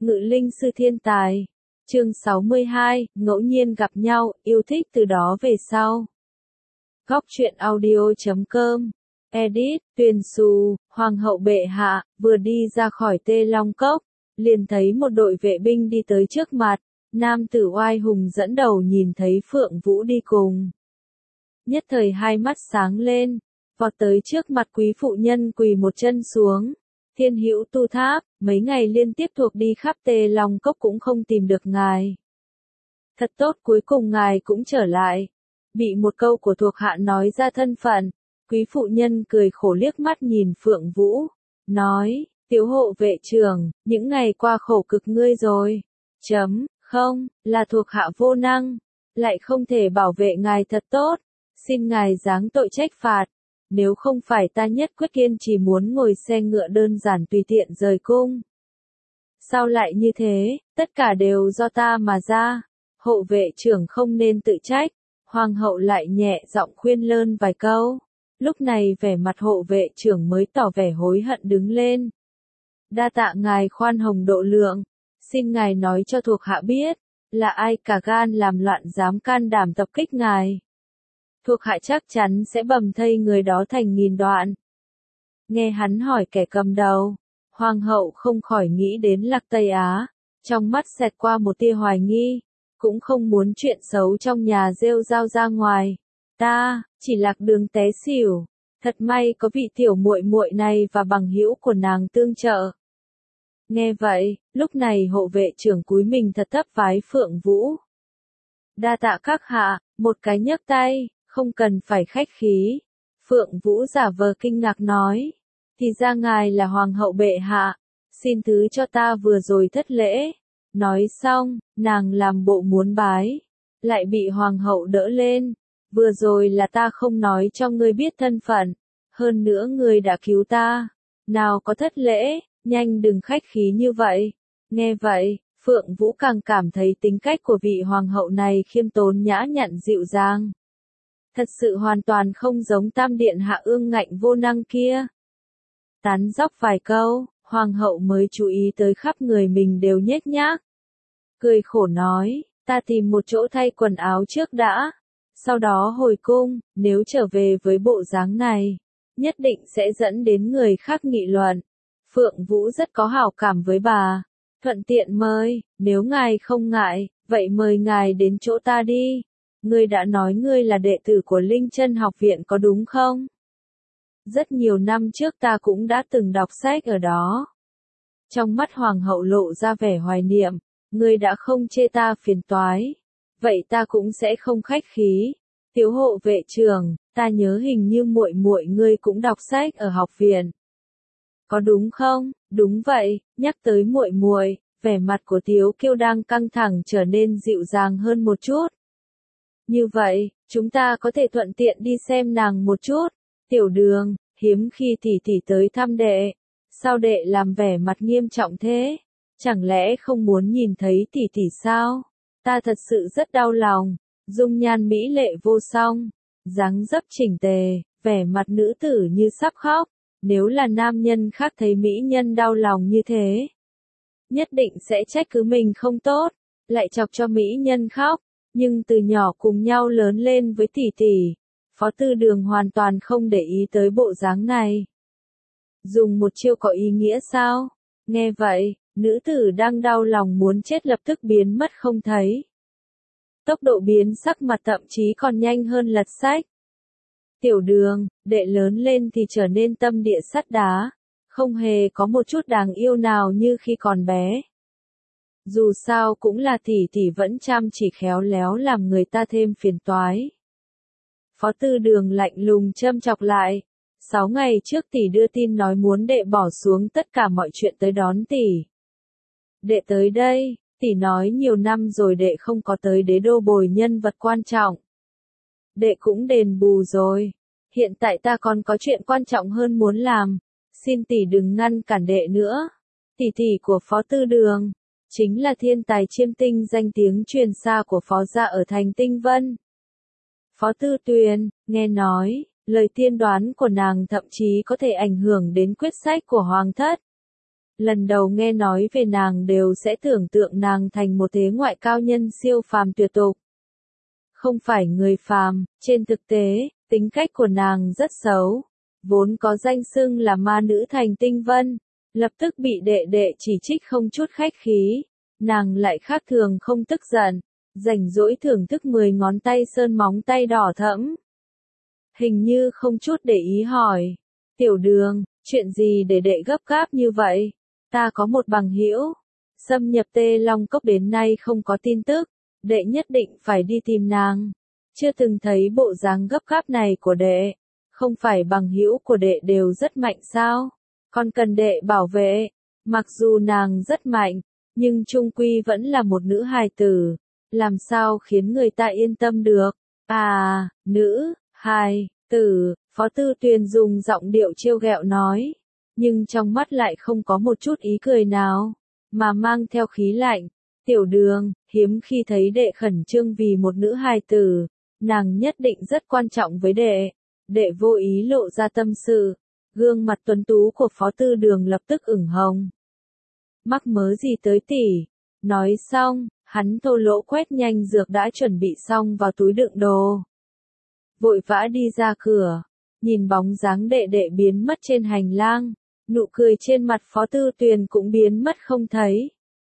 Ngự linh sư thiên tài. Chương 62, ngẫu nhiên gặp nhau, yêu thích từ đó về sau. Góc truyện audio.com. Edit, Tuyền Xù, Hoàng hậu bệ hạ, vừa đi ra khỏi Tê Long Cốc, liền thấy một đội vệ binh đi tới trước mặt, nam tử oai hùng dẫn đầu nhìn thấy Phượng Vũ đi cùng. Nhất thời hai mắt sáng lên, vọt tới trước mặt quý phụ nhân quỳ một chân xuống. Thiên hữu tu tháp, mấy ngày liên tiếp thuộc đi khắp Tê Long Cốc cũng không tìm được ngài. Thật tốt, cuối cùng ngài cũng trở lại. Bị một câu của thuộc hạ nói ra thân phận, quý phụ nhân cười khổ liếc mắt nhìn Phượng Vũ, nói, tiểu hộ vệ trưởng, những ngày qua khổ cực ngươi rồi. Không, là thuộc hạ vô năng, lại không thể bảo vệ ngài thật tốt, xin ngài giáng tội trách phạt. Nếu không phải ta nhất quyết kiên chỉ muốn ngồi xe ngựa đơn giản tùy tiện rời cung. Sao lại như thế, tất cả đều do ta mà ra. Hộ vệ trưởng không nên tự trách. Hoàng hậu lại nhẹ giọng khuyên lơn vài câu. Lúc này vẻ mặt hộ vệ trưởng mới tỏ vẻ hối hận đứng lên. Đa tạ ngài khoan hồng độ lượng. Xin ngài nói cho thuộc hạ biết, là ai cả gan làm loạn dám can đảm tập kích ngài. Thuộc hạ chắc chắn sẽ bầm thây người đó thành nghìn đoạn. Nghe hắn hỏi kẻ cầm đầu, hoàng hậu không khỏi nghĩ đến Lạc Tây Á, trong mắt xẹt qua một tia hoài nghi, cũng không muốn chuyện xấu trong nhà rêu rao ra ngoài. Ta, chỉ lạc đường té xỉu, thật may có vị tiểu muội muội này và bằng hữu của nàng tương trợ. Nghe vậy, lúc này hộ vệ trưởng cúi mình thật thấp vái Phượng Vũ. Đa tạ các hạ, một cái nhấc tay. Không cần phải khách khí. Phượng Vũ giả vờ kinh ngạc nói. Thì ra ngài là hoàng hậu bệ hạ. Xin thứ cho ta vừa rồi thất lễ. Nói xong, nàng làm bộ muốn bái. Lại bị hoàng hậu đỡ lên. Vừa rồi là ta không nói cho ngươi biết thân phận. Hơn nữa ngươi đã cứu ta. Nào có thất lễ, nhanh đừng khách khí như vậy. Nghe vậy, Phượng Vũ càng cảm thấy tính cách của vị hoàng hậu này khiêm tốn nhã nhặn dịu dàng. Thật sự hoàn toàn không giống tam điện hạ ương ngạnh vô năng kia. Tán dóc vài câu, hoàng hậu mới chú ý tới khắp người mình đều nhếch nhác. Cười khổ nói, ta tìm một chỗ thay quần áo trước đã. Sau đó hồi cung, nếu trở về với bộ dáng này, nhất định sẽ dẫn đến người khác nghị luận. Phượng Vũ rất có hảo cảm với bà. Thuận tiện mời, nếu ngài không ngại, vậy mời ngài đến chỗ ta đi. Ngươi đã nói ngươi là đệ tử của Linh Chân học viện có đúng không? Rất nhiều năm trước ta cũng đã từng đọc sách ở đó. Trong mắt hoàng hậu lộ ra vẻ hoài niệm, ngươi đã không chê ta phiền toái. Vậy ta cũng sẽ không khách khí. Tiểu hộ vệ trưởng, ta nhớ hình như muội muội ngươi cũng đọc sách ở học viện. Có đúng không? Đúng vậy, nhắc tới muội muội, vẻ mặt của Tiếu Kiêu đang căng thẳng trở nên dịu dàng hơn một chút. Như vậy, chúng ta có thể thuận tiện đi xem nàng một chút. Tiểu Đường, hiếm khi tỷ tỷ tới thăm đệ. Sao đệ làm vẻ mặt nghiêm trọng thế? Chẳng lẽ không muốn nhìn thấy tỷ tỷ sao? Ta thật sự rất đau lòng. Dung nhan mỹ lệ vô song, dáng dấp chỉnh tề, vẻ mặt nữ tử như sắp khóc. Nếu là nam nhân khác thấy mỹ nhân đau lòng như thế, nhất định sẽ trách cứ mình không tốt, lại chọc cho mỹ nhân khóc. Nhưng từ nhỏ cùng nhau lớn lên với tỷ tỷ, Phó Tư Đường hoàn toàn không để ý tới bộ dáng này. Dùng một chiêu có ý nghĩa sao? Nghe vậy, nữ tử đang đau lòng muốn chết lập tức biến mất không thấy. Tốc độ biến sắc mặt thậm chí còn nhanh hơn lật sách. Tiểu Đường, đệ lớn lên thì trở nên tâm địa sắt đá, không hề có một chút đáng yêu nào như khi còn bé. Dù sao cũng là tỷ tỷ vẫn chăm chỉ khéo léo làm người ta thêm phiền toái. Phó Tư Đường lạnh lùng châm chọc lại. 6 ngày trước tỷ đưa tin nói muốn đệ bỏ xuống tất cả mọi chuyện tới đón tỷ. Đệ tới đây, tỷ nói nhiều năm rồi đệ không có tới đế đô bồi nhân vật quan trọng. Đệ cũng đền bù rồi. Hiện tại ta còn có chuyện quan trọng hơn muốn làm. Xin tỷ đừng ngăn cản đệ nữa. Tỷ tỷ của Phó Tư Đường chính là thiên tài chiêm tinh danh tiếng truyền xa của Phó gia ở thành Tinh Vân. Phó Tư Tuyền, nghe nói, lời tiên đoán của nàng thậm chí có thể ảnh hưởng đến quyết sách của Hoàng thất. Lần đầu nghe nói về nàng đều sẽ tưởng tượng nàng thành một thế ngoại cao nhân siêu phàm tuyệt tục. Không phải người phàm, trên thực tế, tính cách của nàng rất xấu. Vốn có danh xưng là ma nữ thành tinh vân, lập tức bị đệ đệ chỉ trích không chút khách khí. Nàng lại khác thường không tức giận, rảnh rỗi thưởng thức 10 ngón tay sơn móng tay đỏ thẫm. Hình như không chút để ý hỏi, tiểu đường, chuyện gì để đệ gấp gáp như vậy? Ta có một bằng hữu xâm nhập Tê Long Cốc đến nay không có tin tức, đệ nhất định phải đi tìm nàng. Chưa từng thấy bộ dáng gấp gáp này của đệ, không phải bằng hữu của đệ đều rất mạnh sao? Còn cần đệ bảo vệ, mặc dù nàng rất mạnh, nhưng chung quy vẫn là một nữ hài tử, làm sao khiến người ta yên tâm được? À, nữ hài tử, Phó Tư Tuyền dùng giọng điệu trêu ghẹo nói, nhưng trong mắt lại không có một chút ý cười nào, mà mang theo khí lạnh. Tiểu đường, hiếm khi thấy đệ khẩn trương vì một nữ hài tử, nàng nhất định rất quan trọng với đệ. Đệ vô ý lộ ra tâm sự, gương mặt tuấn tú của Phó Tư Đường lập tức ửng hồng. Mắc mớ gì tới tỷ? Nói xong, hắn thô lỗ quét nhanh dược đã chuẩn bị xong vào túi đựng đồ. Vội vã đi ra cửa, nhìn bóng dáng đệ đệ biến mất trên hành lang, nụ cười trên mặt Phó Tư Tuyền cũng biến mất không thấy.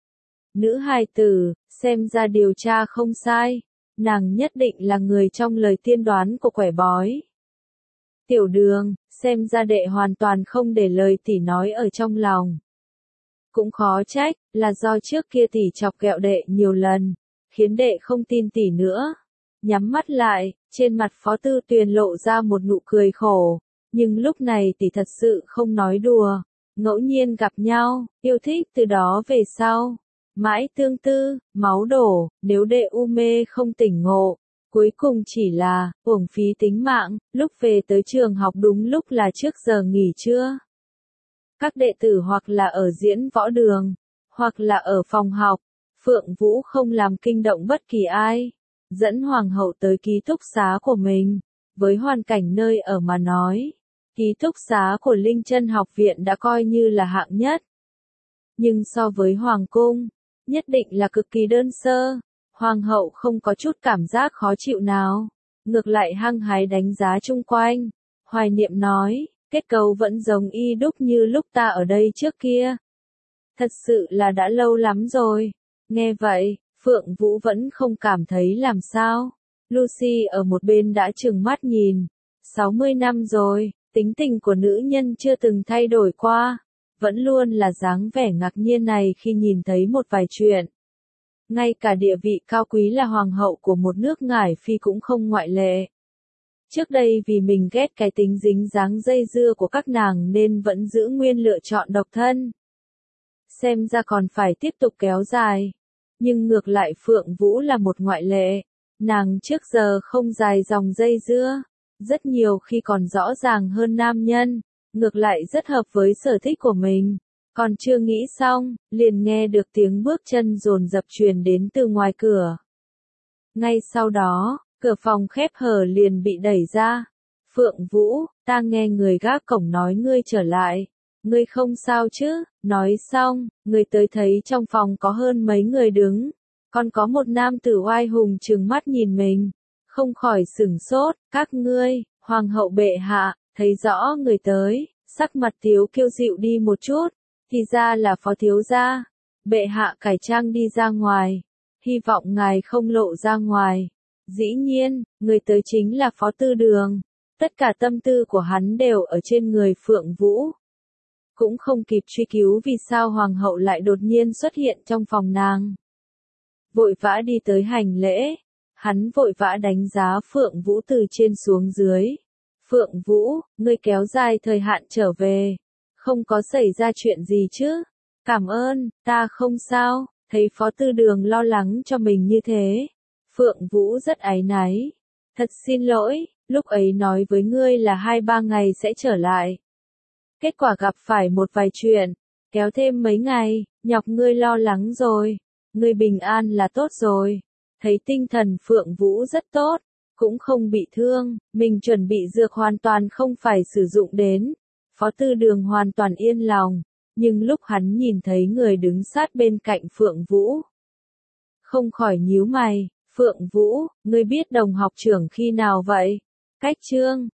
Nữ hài tử, xem ra điều tra không sai, nàng nhất định là người trong lời tiên đoán của quẻ bói. Tiểu đường, xem ra đệ hoàn toàn không để lời tỷ nói ở trong lòng. Cũng khó trách, là do trước kia tỷ chọc ghẹo đệ nhiều lần, khiến đệ không tin tỷ nữa. Nhắm mắt lại, trên mặt Phó Tư Tuyền lộ ra một nụ cười khổ, nhưng lúc này tỷ thật sự không nói đùa, ngẫu nhiên gặp nhau, yêu thích từ đó về sau. Mãi tương tư, máu đổ, nếu đệ u mê không tỉnh ngộ, cuối cùng chỉ là uổng phí tính mạng. Lúc về tới trường học đúng lúc là trước giờ nghỉ trưa. Các đệ tử hoặc là ở diễn võ đường, hoặc là ở phòng học. Phượng Vũ không làm kinh động bất kỳ ai, dẫn hoàng hậu tới ký túc xá của mình. Với hoàn cảnh nơi ở mà nói, ký túc xá của Linh Chân học viện đã coi như là hạng nhất. Nhưng so với hoàng cung, nhất định là cực kỳ đơn sơ. Hoàng hậu không có chút cảm giác khó chịu nào, ngược lại hăng hái đánh giá chung quanh. Hoài Niệm nói, kết cấu vẫn giống y đúc như lúc ta ở đây trước kia. Thật sự là đã lâu lắm rồi. Nghe vậy, Phượng Vũ vẫn không cảm thấy làm sao. Lucy ở một bên đã trừng mắt nhìn. 60 năm rồi, tính tình của nữ nhân chưa từng thay đổi qua. Vẫn luôn là dáng vẻ ngạc nhiên này khi nhìn thấy một vài chuyện. Ngay cả địa vị cao quý là hoàng hậu của một nước Ngải Phi cũng không ngoại lệ. Trước đây vì mình ghét cái tính dính dáng dây dưa của các nàng nên vẫn giữ nguyên lựa chọn độc thân. Xem ra còn phải tiếp tục kéo dài. Nhưng ngược lại Phượng Vũ là một ngoại lệ. Nàng trước giờ không dài dòng dây dưa. Rất nhiều khi còn rõ ràng hơn nam nhân. Ngược lại rất hợp với sở thích của mình. Còn chưa nghĩ xong, liền nghe được tiếng bước chân dồn dập truyền đến từ ngoài cửa. Ngay sau đó, cửa phòng khép hờ liền bị đẩy ra. Phượng Vũ, ta nghe người gác cổng nói ngươi trở lại. Ngươi không sao chứ? Nói xong, người tới thấy trong phòng có hơn mấy người đứng. Còn có một nam tử oai hùng trừng mắt nhìn mình. Không khỏi sửng sốt, các ngươi, hoàng hậu bệ hạ, thấy rõ người tới, sắc mặt thiếu kiêu dịu đi một chút. Thì ra là phó thiếu gia. Bệ hạ cải trang đi ra ngoài. Hy vọng ngài không lộ ra ngoài. Dĩ nhiên, người tới chính là Phó Tư Đường. Tất cả tâm tư của hắn đều ở trên người Phượng Vũ. Cũng không kịp truy cứu vì sao hoàng hậu lại đột nhiên xuất hiện trong phòng nàng. Vội vã đi tới hành lễ. Hắn vội vã đánh giá Phượng Vũ từ trên xuống dưới. Phượng Vũ, ngươi kéo dài thời hạn trở về. Không có xảy ra chuyện gì chứ? Cảm ơn, ta không sao. Thấy Phó Tư Đường lo lắng cho mình như thế. Phượng Vũ rất áy náy. Thật xin lỗi, lúc ấy nói với ngươi là 2-3 ngày sẽ trở lại. Kết quả gặp phải một vài chuyện, kéo thêm mấy ngày, nhọc ngươi lo lắng rồi. Ngươi bình an là tốt rồi. Thấy tinh thần Phượng Vũ rất tốt, cũng không bị thương, mình chuẩn bị dược hoàn toàn không phải sử dụng đến. Phó Tư Đường hoàn toàn yên lòng, Nhưng lúc hắn nhìn thấy người đứng sát bên cạnh Phượng Vũ, không khỏi nhíu mày, Phượng Vũ, ngươi biết đồng học trưởng khi nào vậy? Cách Trương